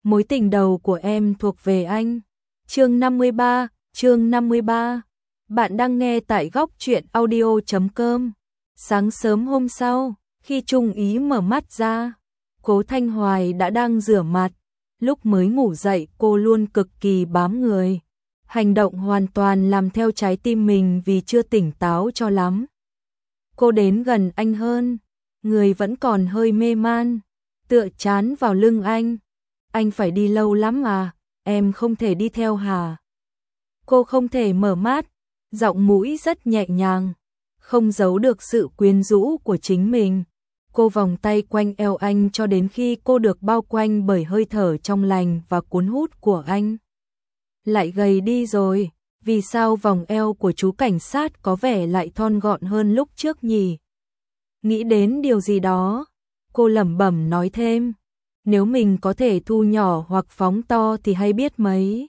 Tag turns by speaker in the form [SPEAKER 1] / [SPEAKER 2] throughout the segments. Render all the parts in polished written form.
[SPEAKER 1] mối tình đầu của em thuộc về anh. Chương 53. Bạn đang nghe tại góc truyện audio.com. Sáng sớm hôm sau, khi Trung Ý mở mắt ra, Cố Thanh Hoài đã đang rửa mặt. Lúc mới ngủ dậy cô luôn cực kỳ bám người. Hành động hoàn toàn làm theo trái tim mình vì chưa tỉnh táo cho lắm. Cô đến gần anh hơn, người vẫn còn hơi mê man, tựa chán vào lưng anh. Anh phải đi lâu lắm à, em không thể đi theo hả? Cô không thể mở mắt, giọng mũi rất nhẹ nhàng, không giấu được sự quyến rũ của chính mình. Cô vòng tay quanh eo anh cho đến khi cô được bao quanh bởi hơi thở trong lành và cuốn hút của anh. Lại gầy đi rồi, vì sao vòng eo của chú cảnh sát có vẻ lại thon gọn hơn lúc trước nhỉ? Nghĩ đến điều gì đó, cô lẩm bẩm nói thêm, nếu mình có thể thu nhỏ hoặc phóng to thì hay biết mấy.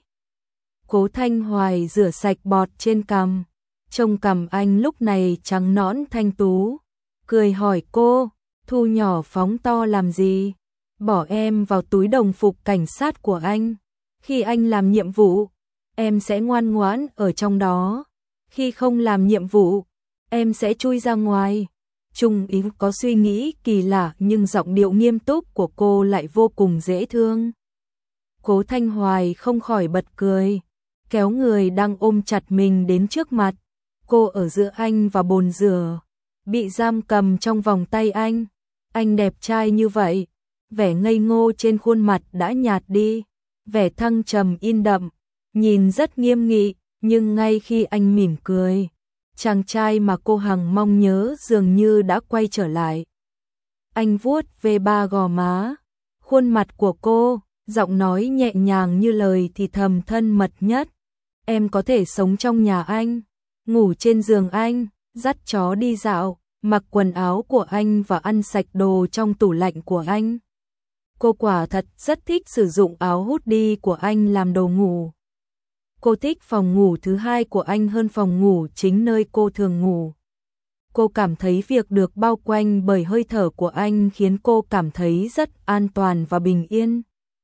[SPEAKER 1] Cố Thanh Hoài rửa sạch bọt trên cằm, trông cằm anh lúc này trắng nõn thanh tú, cười hỏi cô, thu nhỏ phóng to làm gì? Bỏ em vào túi đồng phục cảnh sát của anh. Khi anh làm nhiệm vụ, em sẽ ngoan ngoãn ở trong đó. Khi không làm nhiệm vụ, em sẽ chui ra ngoài. Trung Ý có suy nghĩ kỳ lạ nhưng giọng điệu nghiêm túc của cô lại vô cùng dễ thương. Cố Thanh Hoài không khỏi bật cười, kéo người đang ôm chặt mình đến trước mặt. Cô ở giữa anh và bồn rửa, bị giam cầm trong vòng tay anh. Anh đẹp trai như vậy, vẻ ngây ngô trên khuôn mặt đã nhạt đi, vẻ thăng trầm in đậm, nhìn rất nghiêm nghị, nhưng ngay khi anh mỉm cười, chàng trai mà cô hằng mong nhớ dường như đã quay trở lại. Anh vuốt về ba gò má, khuôn mặt của cô, giọng nói nhẹ nhàng như lời thì thầm thân mật nhất. Em có thể sống trong nhà anh, ngủ trên giường anh, dắt chó đi dạo, mặc quần áo của anh và ăn sạch đồ trong tủ lạnh của anh. Cô quả thật rất thích sử dụng áo hoodie của anh làm đồ ngủ. Cô thích phòng ngủ thứ hai của anh hơn phòng ngủ chính nơi cô thường ngủ. Cô cảm thấy việc được bao quanh bởi hơi thở của anh khiến cô cảm thấy rất an toàn và bình yên.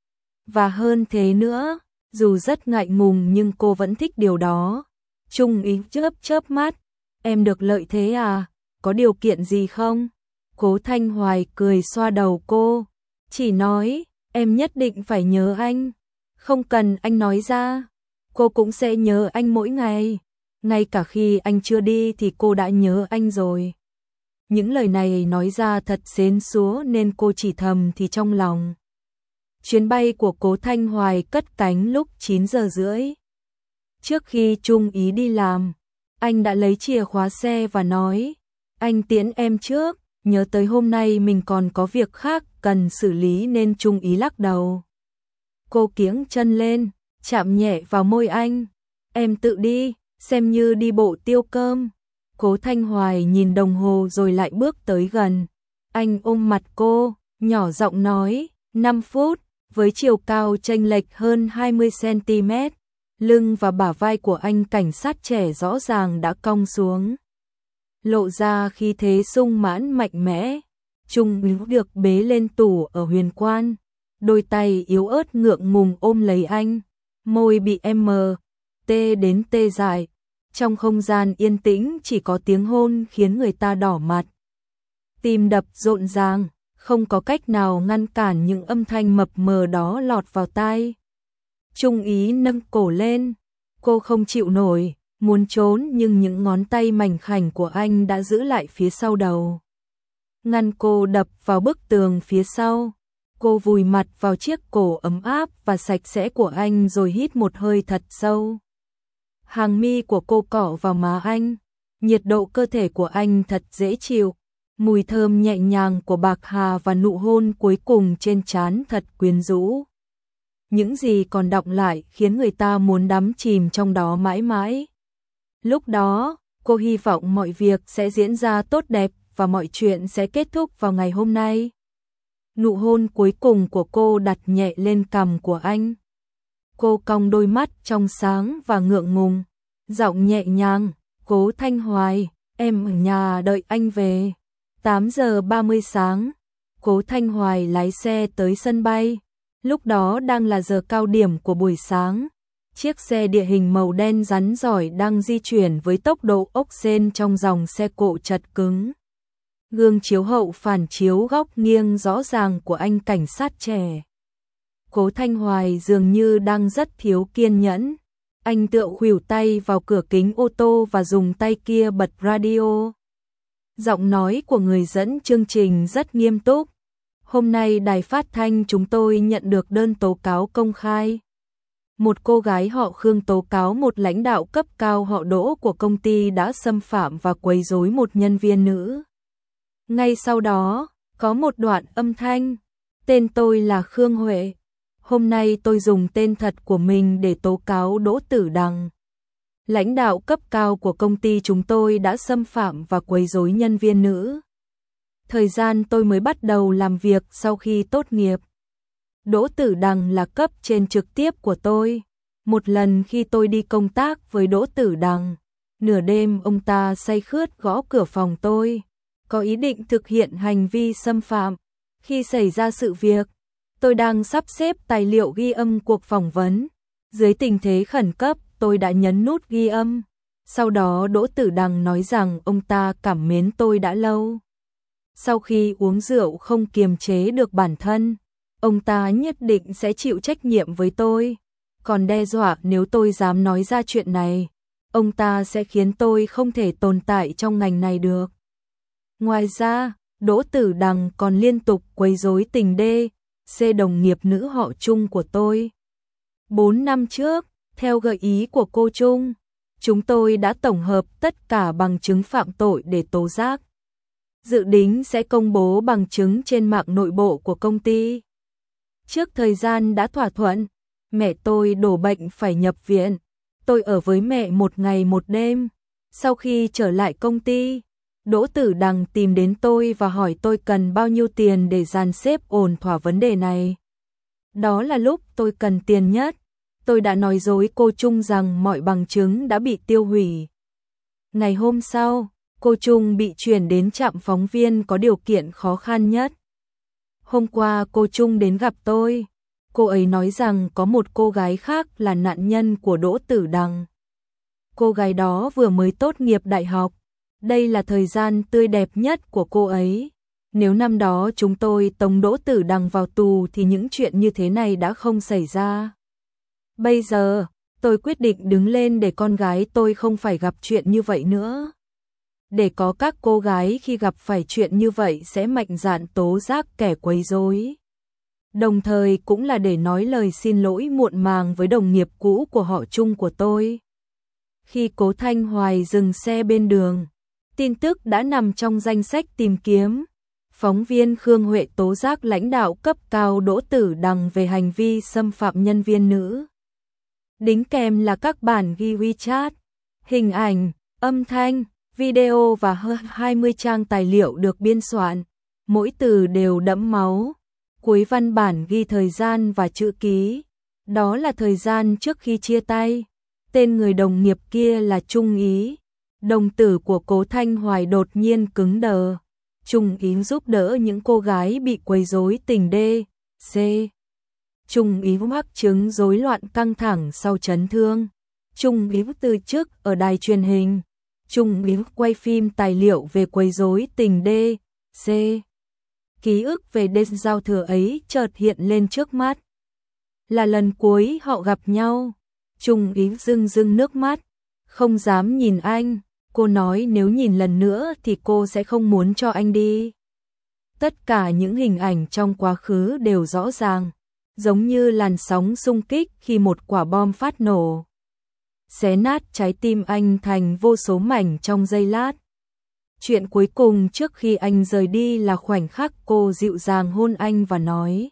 [SPEAKER 1] Và hơn thế nữa, dù rất ngại ngùng nhưng cô vẫn thích điều đó. Trung Ý chớp mắt, em được lợi thế à, có điều kiện gì không? Cố Thanh Hoài cười xoa đầu cô, chỉ nói, em nhất định phải nhớ anh, không cần anh nói ra, cô cũng sẽ nhớ anh mỗi ngày, ngay cả khi anh chưa đi thì cô đã nhớ anh rồi. Những lời này nói ra thật xến xúa nên cô chỉ thầm thì trong lòng. Chuyến bay của Cố Thanh Hoài cất cánh lúc 9 giờ rưỡi. Trước khi Trung Ý đi làm, anh đã lấy chìa khóa xe và nói, anh tiễn em trước, nhớ tới hôm nay mình còn có việc khác cần xử lý nên Trung Ý lắc đầu. Cô kiếng chân lên, chạm nhẹ vào môi anh, em tự đi, xem như đi bộ tiêu cơm. Cố Thanh Hoài nhìn đồng hồ rồi lại bước tới gần. Anh ôm mặt cô, nhỏ giọng nói, 5 phút, với chiều cao chênh lệch hơn 20cm. Lưng và bả vai của anh cảnh sát trẻ rõ ràng đã cong xuống, lộ ra khí thế sung mãn mạnh mẽ. Trung Ý được bế lên tủ ở Huyền Quan, đôi tay yếu ớt ngượng ngùng ôm lấy anh, môi bị tê đến tê dại. Trong không gian yên tĩnh chỉ có tiếng hôn khiến người ta đỏ mặt. Tim đập rộn ràng, không có cách nào ngăn cản những âm thanh mập mờ đó lọt vào tai. Trung Ý nâng cổ lên, cô không chịu nổi, muốn trốn nhưng những ngón tay mảnh khảnh của anh đã giữ lại phía sau đầu, ngăn cô đập vào bức tường phía sau. Cô vùi mặt vào chiếc cổ ấm áp và sạch sẽ của anh rồi hít một hơi thật sâu. Hàng mi của cô cọ vào má anh, nhiệt độ cơ thể của anh thật dễ chịu, mùi thơm nhẹ nhàng của bạc hà và nụ hôn cuối cùng trên trán thật quyến rũ. Những gì còn đọng lại khiến người ta muốn đắm chìm trong đó mãi mãi. Lúc đó, cô hy vọng mọi việc sẽ diễn ra tốt đẹp và mọi chuyện sẽ kết thúc vào ngày hôm nay. Nụ hôn cuối cùng của cô đặt nhẹ lên cằm của anh. Cô cong đôi mắt trong sáng và ngượng ngùng, giọng nhẹ nhàng, Cố Thanh Hoài, em ở nhà đợi anh về. 8 giờ 30 sáng, Cố Thanh Hoài lái xe tới sân bay. Lúc đó đang là giờ cao điểm của buổi sáng. Chiếc xe địa hình màu đen rắn giỏi đang di chuyển với tốc độ ốc sên trong dòng xe cộ chật cứng. Gương chiếu hậu phản chiếu góc nghiêng rõ ràng của anh cảnh sát trẻ. Cố Thanh Hoài dường như đang rất thiếu kiên nhẫn. Anh tựa khuỷu tay vào cửa kính ô tô và dùng tay kia bật radio. Giọng nói của người dẫn chương trình rất nghiêm túc. Hôm nay đài phát thanh chúng tôi nhận được đơn tố cáo công khai. Một cô gái họ Khương tố cáo một lãnh đạo cấp cao họ Đỗ của công ty đã xâm phạm và quấy rối một nhân viên nữ. Ngay sau đó, có một đoạn âm thanh. Tên tôi là Khương Huệ. Hôm nay tôi dùng tên thật của mình để tố cáo Đỗ Tử Đằng. Lãnh đạo cấp cao của công ty chúng tôi đã xâm phạm và quấy rối nhân viên nữ. Thời gian tôi mới bắt đầu làm việc sau khi tốt nghiệp. Đỗ Tử Đằng là cấp trên trực tiếp của tôi. Một lần khi tôi đi công tác với Đỗ Tử Đằng, nửa đêm ông ta say khướt gõ cửa phòng tôi, có ý định thực hiện hành vi xâm phạm. Khi xảy ra sự việc, tôi đang sắp xếp tài liệu ghi âm cuộc phỏng vấn. Dưới tình thế khẩn cấp, tôi đã nhấn nút ghi âm. Sau đó Đỗ Tử Đằng nói rằng ông ta cảm mến tôi đã lâu. Sau khi uống rượu không kiềm chế được bản thân, ông ta nhất định sẽ chịu trách nhiệm với tôi. Còn đe dọa nếu tôi dám nói ra chuyện này, ông ta sẽ khiến tôi không thể tồn tại trong ngành này được. Ngoài ra, Đỗ Tử Đằng còn liên tục quấy rối tình C đồng nghiệp nữ họ Trung của tôi. 4 năm trước, theo gợi ý của cô Trung, chúng tôi đã tổng hợp tất cả bằng chứng phạm tội để tố giác. Dự định sẽ công bố bằng chứng trên mạng nội bộ của công ty. Trước thời gian đã thỏa thuận, mẹ tôi đổ bệnh phải nhập viện. Tôi ở với mẹ một ngày một đêm. Sau khi trở lại công ty, Đỗ Tử Đằng tìm đến tôi và hỏi tôi cần bao nhiêu tiền để dàn xếp ổn thỏa vấn đề này. Đó là lúc tôi cần tiền nhất. Tôi đã nói dối cô Trung rằng mọi bằng chứng đã bị tiêu hủy. Ngày hôm sau, cô Trung bị chuyển đến trạm phóng viên có điều kiện khó khăn nhất. Hôm qua cô Trung đến gặp tôi. Cô ấy nói rằng có một cô gái khác là nạn nhân của Đỗ Tử Đằng. Cô gái đó vừa mới tốt nghiệp đại học. Đây là thời gian tươi đẹp nhất của cô ấy. Nếu năm đó chúng tôi tống Đỗ Tử Đằng vào tù thì những chuyện như thế này đã không xảy ra. Bây giờ, tôi quyết định đứng lên để con gái tôi không phải gặp chuyện như vậy nữa. Để có các cô gái khi gặp phải chuyện như vậy sẽ mạnh dạn tố giác kẻ quấy rối. Đồng thời cũng là để nói lời xin lỗi muộn màng với đồng nghiệp cũ của họ Trung của tôi. Khi Cố Thanh Hoài dừng xe bên đường, tin tức đã nằm trong danh sách tìm kiếm. Phóng viên Khương Huệ tố giác lãnh đạo cấp cao Đỗ Tử Đằng về hành vi xâm phạm nhân viên nữ. Đính kèm là các bản ghi WeChat, hình ảnh, âm thanh, video và hơn 20 trang tài liệu được biên soạn. Mỗi từ đều đẫm máu. Cuối văn bản ghi thời gian và chữ ký. Đó là thời gian trước khi chia tay. Tên người đồng nghiệp kia là Trung Ý. Đồng tử của Cố Thanh Hoài đột nhiên cứng đờ. Trung Ý giúp đỡ những cô gái bị quấy rối tình C. Trung Ý mắc chứng rối loạn căng thẳng sau chấn thương. Trung Ý từ chức ở đài truyền hình. Trung Ý quay phim tài liệu về quấy rối tình C. Ký ức về đêm giao thừa ấy chợt hiện lên trước mắt. Là lần cuối họ gặp nhau. Trung Ý rưng rưng nước mắt. Không dám nhìn anh. Cô nói nếu nhìn lần nữa thì cô sẽ không muốn cho anh đi. Tất cả những hình ảnh trong quá khứ đều rõ ràng. Giống như làn sóng xung kích khi một quả bom phát nổ. Xé nát trái tim anh thành vô số mảnh trong giây lát. Chuyện cuối cùng trước khi anh rời đi là khoảnh khắc cô dịu dàng hôn anh và nói: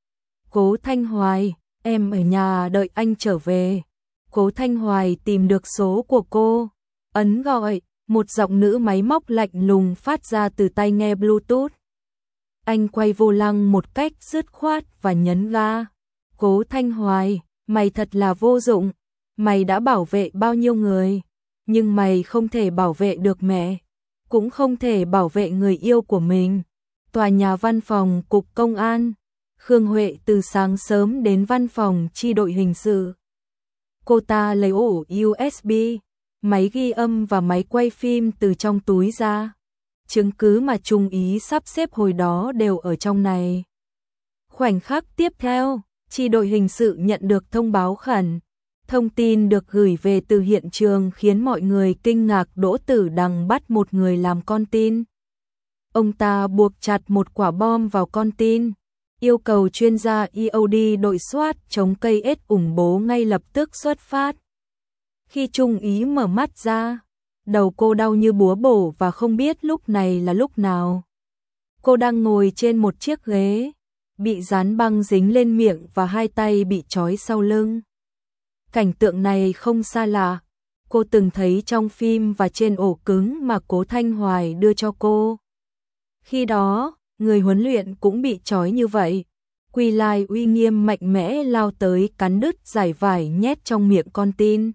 [SPEAKER 1] Cố Thanh Hoài, em ở nhà đợi anh trở về. Cố Thanh Hoài tìm được số của cô, ấn gọi, một giọng nữ máy móc lạnh lùng phát ra từ tai nghe Bluetooth. Anh quay vô lăng một cách dứt khoát và nhấn ga. Cố Thanh Hoài, mày thật là vô dụng. Mày đã bảo vệ bao nhiêu người, nhưng mày không thể bảo vệ được mẹ, cũng không thể bảo vệ người yêu của mình. Tòa nhà văn phòng cục công an. Khương Huệ từ sáng sớm đến văn phòng chi đội hình sự. Cô ta lấy ổ USB, máy ghi âm và máy quay phim từ trong túi ra. Chứng cứ mà Trung Ý sắp xếp hồi đó đều ở trong này. Khoảnh khắc tiếp theo, chi đội hình sự nhận được thông báo khẩn. Thông tin được gửi về từ hiện trường khiến mọi người kinh ngạc. Đỗ Tử Đằng bắt một người làm con tin. Ông ta buộc chặt một quả bom vào con tin, yêu cầu chuyên gia EOD đội SWAT chống cây ết ủng bố ngay lập tức xuất phát. Khi Trung Ý mở mắt ra, đầu cô đau như búa bổ và không biết lúc này là lúc nào. Cô đang ngồi trên một chiếc ghế, bị dán băng dính lên miệng và hai tay bị trói sau lưng. Cảnh tượng này không xa lạ, cô từng thấy trong phim và trên ổ cứng mà Cố Thanh Hoài đưa cho cô. Khi đó, người huấn luyện cũng bị trói như vậy. Quy Lai uy nghiêm mạnh mẽ lao tới cắn đứt dải vải nhét trong miệng con tin.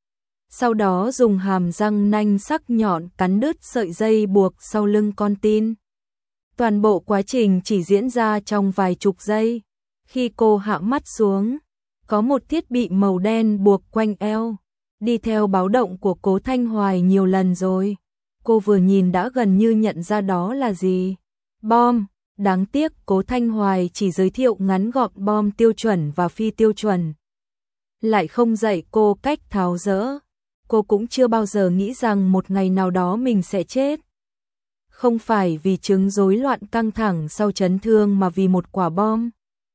[SPEAKER 1] Sau đó dùng hàm răng nanh sắc nhọn cắn đứt sợi dây buộc sau lưng con tin. Toàn bộ quá trình chỉ diễn ra trong vài chục giây. Khi cô hạ mắt xuống, có một thiết bị màu đen buộc quanh eo, đi theo báo động của Cố Thanh Hoài nhiều lần rồi. Cô vừa nhìn đã gần như nhận ra đó là gì. Bom. Đáng tiếc Cố Thanh Hoài chỉ giới thiệu ngắn gọn bom tiêu chuẩn và phi tiêu chuẩn, lại không dạy cô cách tháo dỡ. Cô cũng chưa bao giờ nghĩ rằng một ngày nào đó mình sẽ chết. Không phải vì chứng rối loạn căng thẳng sau chấn thương mà vì một quả bom.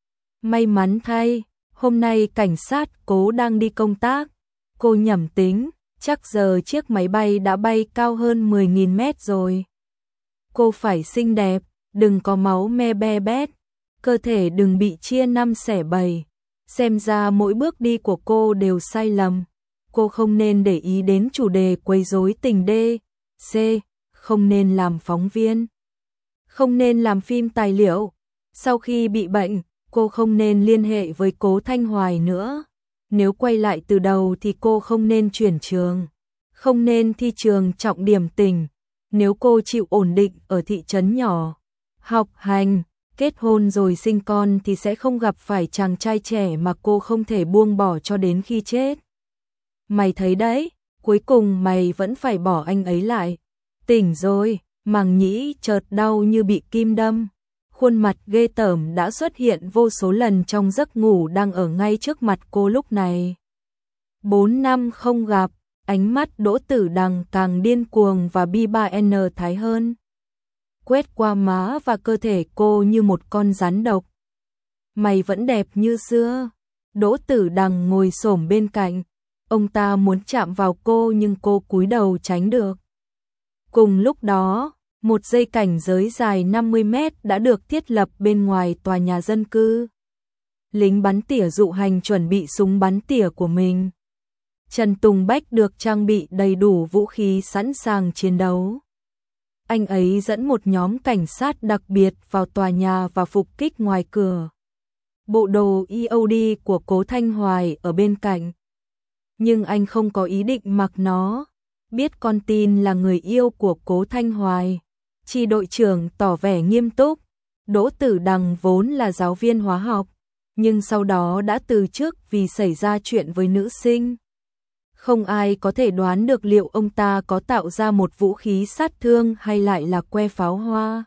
[SPEAKER 1] May mắn thay, hôm nay cảnh sát Cố đang đi công tác. Cô nhẩm tính, chắc giờ chiếc máy bay đã bay cao hơn 10.000 mét rồi. Cô phải xinh đẹp, đừng có máu me be bét, cơ thể đừng bị chia năm xẻ bảy. Xem ra mỗi bước đi của cô đều sai lầm. Cô không nên để ý đến chủ đề quấy rối tình đê, c, không nên làm phóng viên, không nên làm phim tài liệu. Sau khi bị bệnh, cô không nên liên hệ với Cố Thanh Hoài nữa. Nếu quay lại từ đầu thì cô không nên chuyển trường, không nên thi trường trọng điểm tỉnh. Nếu cô chịu ổn định ở thị trấn nhỏ, học hành, kết hôn rồi sinh con thì sẽ không gặp phải chàng trai trẻ mà cô không thể buông bỏ cho đến khi chết. Mày thấy đấy, cuối cùng mày vẫn phải bỏ anh ấy lại. Tỉnh rồi, màng nhĩ chợt đau như bị kim đâm. Khuôn mặt ghê tởm đã xuất hiện vô số lần trong giấc ngủ đang ở ngay trước mặt cô lúc này. 4 năm không gặp, ánh mắt Đỗ Tử Đằng càng điên cuồng và bi ba n thái hơn. Quét qua má và cơ thể cô như một con rắn độc. Mày vẫn đẹp như xưa. Đỗ Tử Đằng ngồi xổm bên cạnh. Ông ta muốn chạm vào cô nhưng cô cúi đầu tránh được. Cùng lúc đó, một dây cảnh giới dài 50 mét đã được thiết lập bên ngoài tòa nhà dân cư. Lính bắn tỉa Dụ Hành chuẩn bị súng bắn tỉa của mình. Trần Tùng Bách được trang bị đầy đủ vũ khí sẵn sàng chiến đấu. Anh ấy dẫn một nhóm cảnh sát đặc biệt vào tòa nhà và phục kích ngoài cửa. Bộ đồ EOD của Cố Thanh Hoài ở bên cạnh. Nhưng anh không có ý định mặc nó. Biết con tin là người yêu của Cố Thanh Hoài, chi đội trưởng tỏ vẻ nghiêm túc. Đỗ Tử Đằng vốn là giáo viên hóa học, nhưng sau đó đã từ chức vì xảy ra chuyện với nữ sinh. Không ai có thể đoán được liệu ông ta có tạo ra một vũ khí sát thương hay lại là que pháo hoa.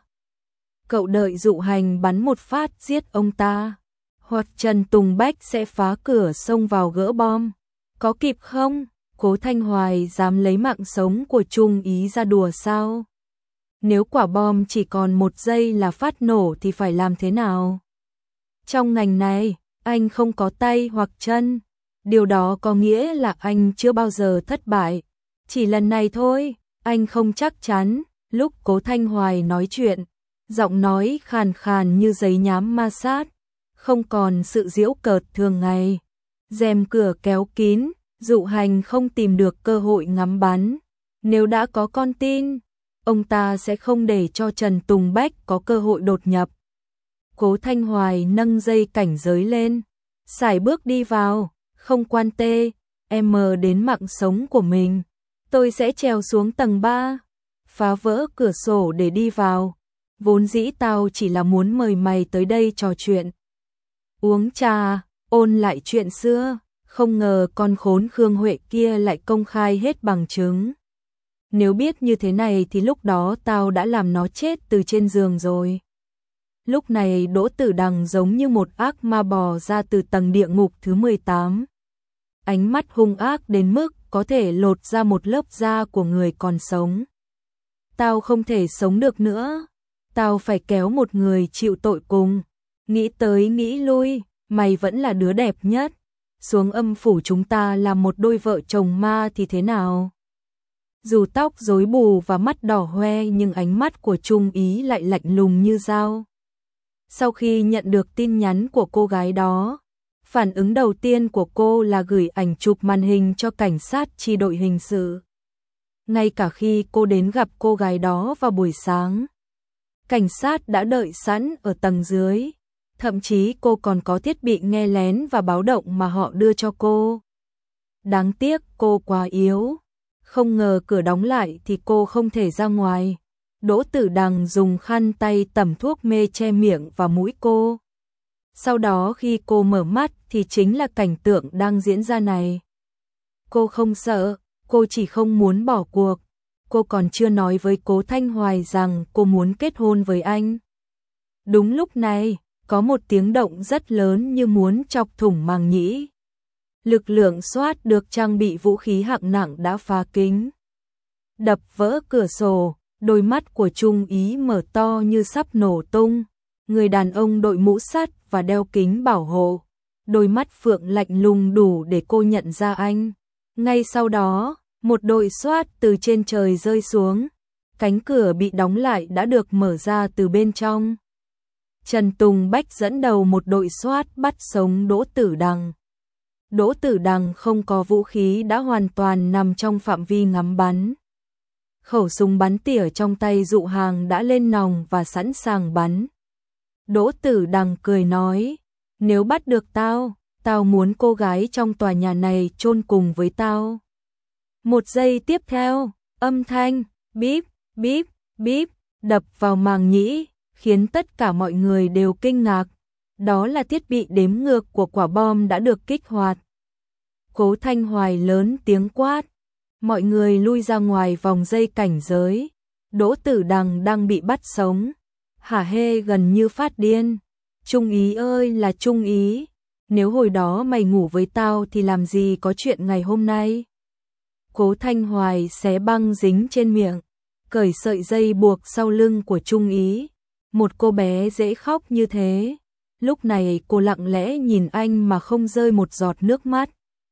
[SPEAKER 1] Cậu đợi Dụ Hành bắn một phát giết ông ta, hoặc Trần Tùng Bách sẽ phá cửa xông vào gỡ bom. Có kịp không? Cố Thanh Hoài dám lấy mạng sống của Trung Ý ra đùa sao? Nếu quả bom chỉ còn 1 giây là phát nổ thì phải làm thế nào? Trong ngành này, anh không có tay hoặc chân. Điều đó có nghĩa là anh chưa bao giờ thất bại. Chỉ lần này thôi, anh không chắc chắn. Lúc Cố Thanh Hoài nói chuyện, giọng nói khàn khàn như giấy nhám ma sát, không còn sự giễu cợt thường ngày. Rèm cửa kéo kín, Dụ Hành không tìm được cơ hội ngắm bắn. Nếu đã có con tin, ông ta sẽ không để cho Trần Tùng Bách có cơ hội đột nhập. Cố Thanh Hoài nâng dây cảnh giới lên, sải bước đi vào, không quan tê, em đến mạng sống của mình. Tôi sẽ trèo xuống tầng 3, phá vỡ cửa sổ để đi vào. Vốn dĩ tao chỉ là muốn mời mày tới đây trò chuyện, uống trà, ôn lại chuyện xưa, không ngờ con khốn Khương Huệ kia lại công khai hết bằng chứng. Nếu biết như thế này thì lúc đó tao đã làm nó chết từ trên giường rồi. Lúc này Đỗ Tử Đằng giống như một ác ma bò ra từ tầng địa ngục thứ 18. Ánh mắt hung ác đến mức có thể lột ra một lớp da của người còn sống. Tao không thể sống được nữa. Tao phải kéo một người chịu tội cùng. Nghĩ tới nghĩ lui, mày vẫn là đứa đẹp nhất. Xuống âm phủ chúng ta làm một đôi vợ chồng ma thì thế nào? Dù tóc rối bù và mắt đỏ hoe nhưng ánh mắt của Trung Ý lại lạnh lùng như dao. Sau khi nhận được tin nhắn của cô gái đó, phản ứng đầu tiên của cô là gửi ảnh chụp màn hình cho cảnh sát chi đội hình sự. Ngay cả khi cô đến gặp cô gái đó vào buổi sáng, cảnh sát đã đợi sẵn ở tầng dưới. Thậm chí cô còn có thiết bị nghe lén và báo động mà họ đưa cho cô. Đáng tiếc cô quá yếu. Không ngờ cửa đóng lại thì cô không thể ra ngoài. Đỗ Tử Đằng dùng khăn tay tẩm thuốc mê che miệng và mũi cô. Sau đó khi cô mở mắt thì chính là cảnh tượng đang diễn ra này. Cô không sợ, cô chỉ không muốn bỏ cuộc. Cô còn chưa nói với Cố Thanh Hoài rằng cô muốn kết hôn với anh. Đúng lúc này, có một tiếng động rất lớn như muốn chọc thủng màng nhĩ. Lực lượng SWAT được trang bị vũ khí hạng nặng đã phá kính, đập vỡ cửa sổ, đôi mắt của Trung Ý mở to như sắp nổ tung. Người đàn ông đội mũ sắt và đeo kính bảo hộ, đôi mắt phượng lạnh lùng đủ để cô nhận ra anh. Ngay sau đó, một đội SWAT từ trên trời rơi xuống, cánh cửa bị đóng lại đã được mở ra từ bên trong. Trần Tùng Bách dẫn đầu một đội SWAT bắt sống Đỗ Tử Đằng. Đỗ Tử Đằng không có vũ khí đã hoàn toàn nằm trong phạm vi ngắm bắn. Khẩu súng bắn tỉa trong tay Dụ Hàng đã lên nòng và sẵn sàng bắn. Đỗ Tử Đằng cười nói, nếu bắt được tao, tao muốn cô gái trong tòa nhà này chôn cùng với tao. Một giây tiếp theo, âm thanh bíp, bíp, bíp đập vào màng nhĩ, khiến tất cả mọi người đều kinh ngạc. Đó là thiết bị đếm ngược của quả bom đã được kích hoạt. Cố Thanh Hoài lớn tiếng quát, mọi người lui ra ngoài vòng dây cảnh giới. Đỗ Tử Đằng đang bị bắt sống. Hả hê gần như phát điên. Trung Ý ơi là Trung Ý, nếu hồi đó mày ngủ với tao thì làm gì có chuyện ngày hôm nay. Cố Thanh Hoài xé băng dính trên miệng, cởi sợi dây buộc sau lưng của Trung Ý. Một cô bé dễ khóc như thế. Lúc này cô lặng lẽ nhìn anh mà không rơi một giọt nước mắt.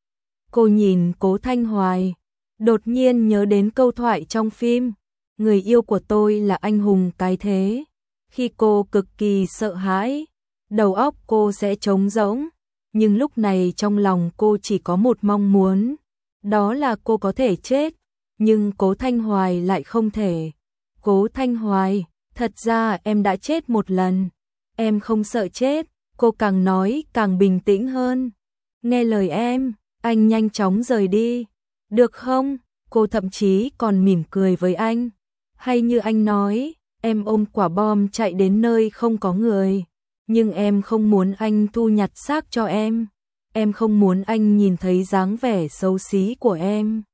[SPEAKER 1] Cô nhìn Cố Thanh Hoài, đột nhiên nhớ đến câu thoại trong phim, người yêu của tôi là anh hùng cái thế. Khi cô cực kỳ sợ hãi, đầu óc cô sẽ trống rỗng, nhưng lúc này trong lòng cô chỉ có một mong muốn, đó là cô có thể chết, nhưng Cố Thanh Hoài lại không thể. Cố Thanh Hoài, thật ra em đã chết một lần, em không sợ chết. Cô càng nói càng bình tĩnh hơn. Nghe lời em, anh nhanh chóng rời đi, được không? Cô thậm chí còn mỉm cười với anh. Hay như anh nói, em ôm quả bom chạy đến nơi không có người. Nhưng em không muốn anh thu nhặt xác cho em. Em không muốn anh nhìn thấy dáng vẻ xấu xí của em.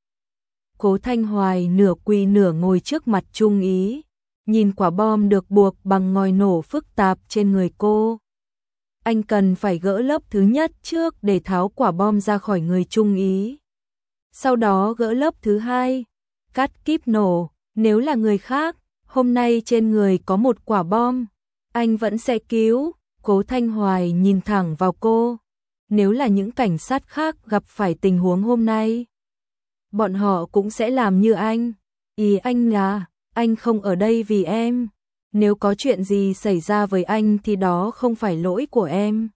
[SPEAKER 1] Cố Thanh Hoài nửa quỳ nửa ngồi trước mặt Trung Ý, nhìn quả bom được buộc bằng ngòi nổ phức tạp trên người cô. Anh cần phải gỡ lớp thứ nhất trước để tháo quả bom ra khỏi người Trung Ý. Sau đó gỡ lớp thứ hai, cắt kíp nổ. Nếu là người khác, hôm nay trên người có một quả bom, anh vẫn sẽ cứu. Cố Thanh Hoài nhìn thẳng vào cô. Nếu là những cảnh sát khác gặp phải tình huống hôm nay, bọn họ cũng sẽ làm như anh. Ý anh là, anh không ở đây vì em. Nếu có chuyện gì xảy ra với anh thì đó không phải lỗi của em.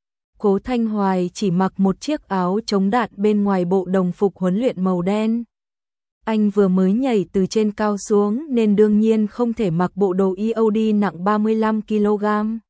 [SPEAKER 1] Cố Thanh Hoài chỉ mặc một chiếc áo chống đạn bên ngoài bộ đồng phục huấn luyện màu đen. Anh vừa mới nhảy từ trên cao xuống nên đương nhiên không thể mặc bộ đồ EOD nặng 35 kg.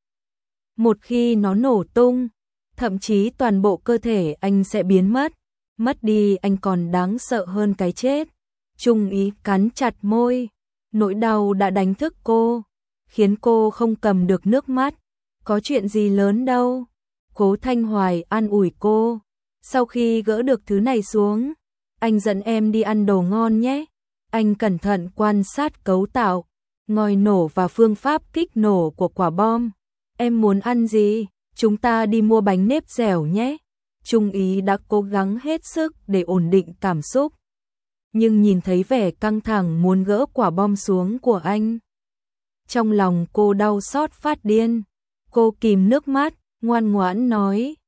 [SPEAKER 1] Một khi nó nổ tung, thậm chí toàn bộ cơ thể anh sẽ biến mất. Mất đi anh còn đáng sợ hơn cái chết. Trung Ý cắn chặt môi. Nỗi đau đã đánh thức cô, khiến cô không cầm được nước mắt. Có chuyện gì lớn đâu. Cố Thanh Hoài an ủi cô. Sau khi gỡ được thứ này xuống, anh dẫn em đi ăn đồ ngon nhé. Anh cẩn thận quan sát cấu tạo, ngòi nổ và phương pháp kích nổ của quả bom. Em muốn ăn gì? Chúng ta đi mua bánh nếp dẻo nhé. Trung Ý đã cố gắng hết sức để ổn định cảm xúc. Nhưng nhìn thấy vẻ căng thẳng muốn gỡ quả bom xuống của anh, trong lòng cô đau xót phát điên. Cô kìm nước mắt, ngoan ngoãn nói,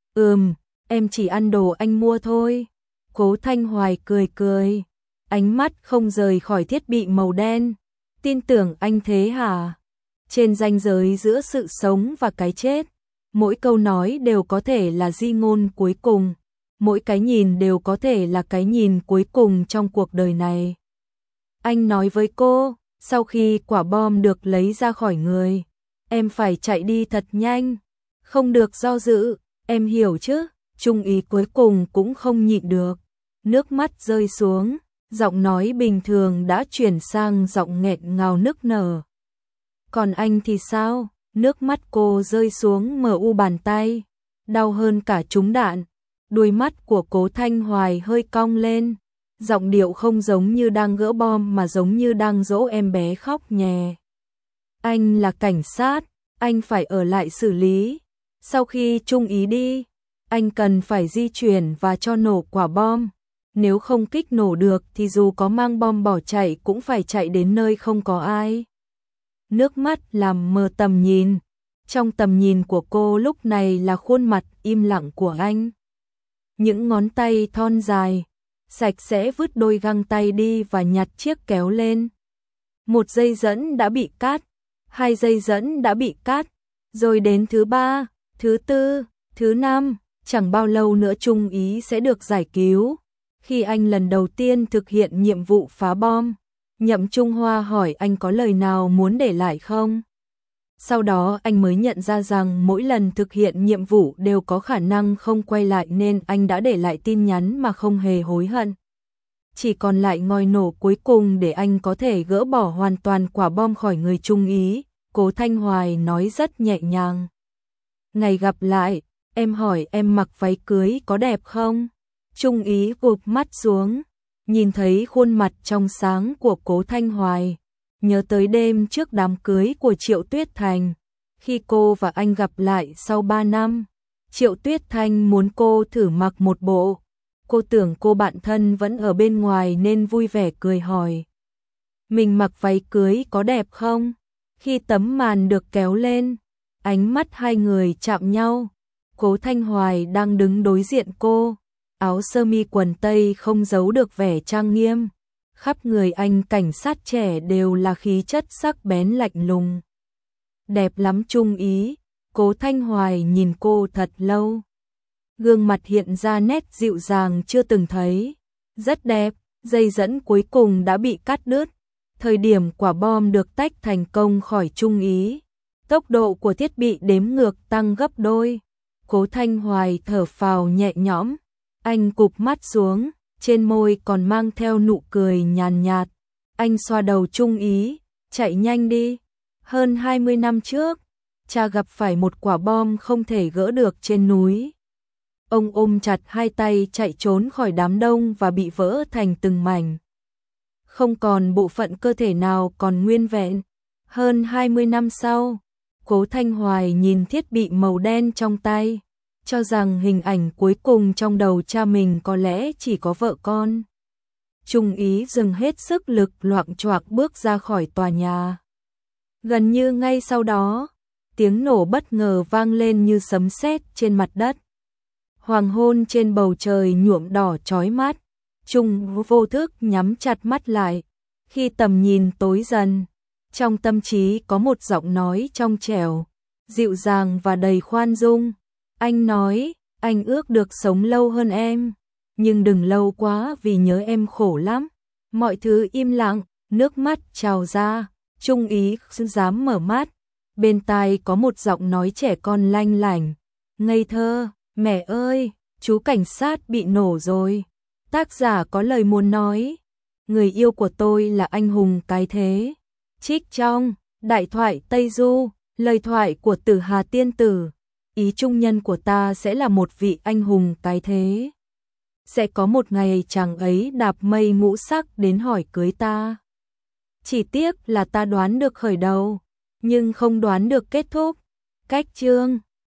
[SPEAKER 1] em chỉ ăn đồ anh mua thôi. Cố Thanh Hoài cười cười, ánh mắt không rời khỏi thiết bị màu đen. Tin tưởng anh thế hả? Trên ranh giới giữa sự sống và cái chết, mỗi câu nói đều có thể là di ngôn cuối cùng, mỗi cái nhìn đều có thể là cái nhìn cuối cùng trong cuộc đời này. Anh nói với cô, sau khi quả bom được lấy ra khỏi người, em phải chạy đi thật nhanh, không được do dự, em hiểu chứ? Trung Ý cuối cùng cũng không nhịn được, nước mắt rơi xuống, giọng nói bình thường đã chuyển sang giọng nghẹn ngào nức nở. Còn anh thì sao? Nước mắt cô rơi xuống mờ u bàn tay, đau hơn cả trúng đạn. Đuôi mắt của Cố Thanh Hoài hơi cong lên, giọng điệu không giống như đang gỡ bom mà giống như đang dỗ em bé khóc nhè. Anh là cảnh sát, anh phải ở lại xử lý. Sau khi Trung Ý đi, anh cần phải di chuyển và cho nổ quả bom. Nếu không kích nổ được thì dù có mang bom bỏ chạy cũng phải chạy đến nơi không có ai. Nước mắt làm mờ tầm nhìn. Trong tầm nhìn của cô lúc này là khuôn mặt im lặng của anh. Những ngón tay thon dài, sạch sẽ vứt đôi găng tay đi và nhặt chiếc kéo lên. Một dây dẫn đã bị cắt, 2 dây dẫn đã bị cắt, rồi đến thứ 3, thứ 4, thứ 5, chẳng bao lâu nữa Trung Ý sẽ được giải cứu. Khi anh lần đầu tiên thực hiện nhiệm vụ phá bom, Nhậm Trung Hoa hỏi anh có lời nào muốn để lại không? Sau đó anh mới nhận ra rằng mỗi lần thực hiện nhiệm vụ đều có khả năng không quay lại nên anh đã để lại tin nhắn mà không hề hối hận. Chỉ còn lại ngòi nổ cuối cùng để anh có thể gỡ bỏ hoàn toàn quả bom khỏi người Trung Ý, Cố Thanh Hoài nói rất nhẹ nhàng. Ngày gặp lại, em hỏi em mặc váy cưới có đẹp không? Trung Ý gục mắt xuống, nhìn thấy khuôn mặt trong sáng của Cố Thanh Hoài, nhớ tới đêm trước đám cưới của Triệu Tuyết Thành, khi cô và anh gặp lại sau 3 năm. Triệu Tuyết Thành muốn cô thử mặc một bộ. Cô tưởng cô bạn thân vẫn ở bên ngoài nên vui vẻ cười hỏi. Mình mặc váy cưới có đẹp không? Khi tấm màn được kéo lên, ánh mắt hai người chạm nhau. Cố Thanh Hoài đang đứng đối diện cô, áo sơ mi quần tây không giấu được vẻ trang nghiêm. Khắp người anh cảnh sát trẻ đều là khí chất sắc bén lạnh lùng. Đẹp lắm Trung Ý, Cố Thanh Hoài nhìn cô thật lâu. Gương mặt hiện ra nét dịu dàng chưa từng thấy. Rất đẹp, dây dẫn cuối cùng đã bị cắt đứt. Thời điểm quả bom được tách thành công khỏi Trung Ý, tốc độ của thiết bị đếm ngược tăng gấp đôi. Cố Thanh Hoài thở phào nhẹ nhõm, anh cụp mắt xuống, trên môi còn mang theo nụ cười nhàn nhạt. Anh xoa đầu Trung Ý, chạy nhanh đi. Hơn 20 năm trước, cha gặp phải một quả bom không thể gỡ được trên núi. Ông ôm chặt hai tay chạy trốn khỏi đám đông và bị vỡ thành từng mảnh. Không còn bộ phận cơ thể nào còn nguyên vẹn. Hơn 20 năm sau, Cố Thanh Hoài nhìn thiết bị màu đen trong tay, cho rằng hình ảnh cuối cùng trong đầu cha mình có lẽ chỉ có vợ con. Trung Ý dừng hết sức lực loạng choạng bước ra khỏi tòa nhà. Gần như ngay sau đó, tiếng nổ bất ngờ vang lên như sấm sét trên mặt đất. Hoàng hôn trên bầu trời nhuộm đỏ chói mắt. Trung vô thức nhắm chặt mắt lại. Khi tầm nhìn tối dần, trong tâm trí có một giọng nói trong trẻo, dịu dàng và đầy khoan dung. Anh nói, anh ước được sống lâu hơn em, nhưng đừng lâu quá vì nhớ em khổ lắm. Mọi thứ im lặng, nước mắt trào ra. Trung Ý không dám mở mắt. Bên tai có một giọng nói trẻ con lanh lảnh, ngây thơ, mẹ ơi, chú cảnh sát bị nổ rồi. Tác giả có lời muốn nói, người yêu của tôi là anh hùng cái thế. Trích trong Đại thoại Tây Du, lời thoại của Tử Hà Tiên Tử. ý trung nhân của ta sẽ là một vị anh hùng tái thế. Sẽ có một ngày chàng ấy đạp mây ngũ sắc đến hỏi cưới ta. Chỉ tiếc là ta đoán được khởi đầu, nhưng không đoán được kết thúc. Cách chương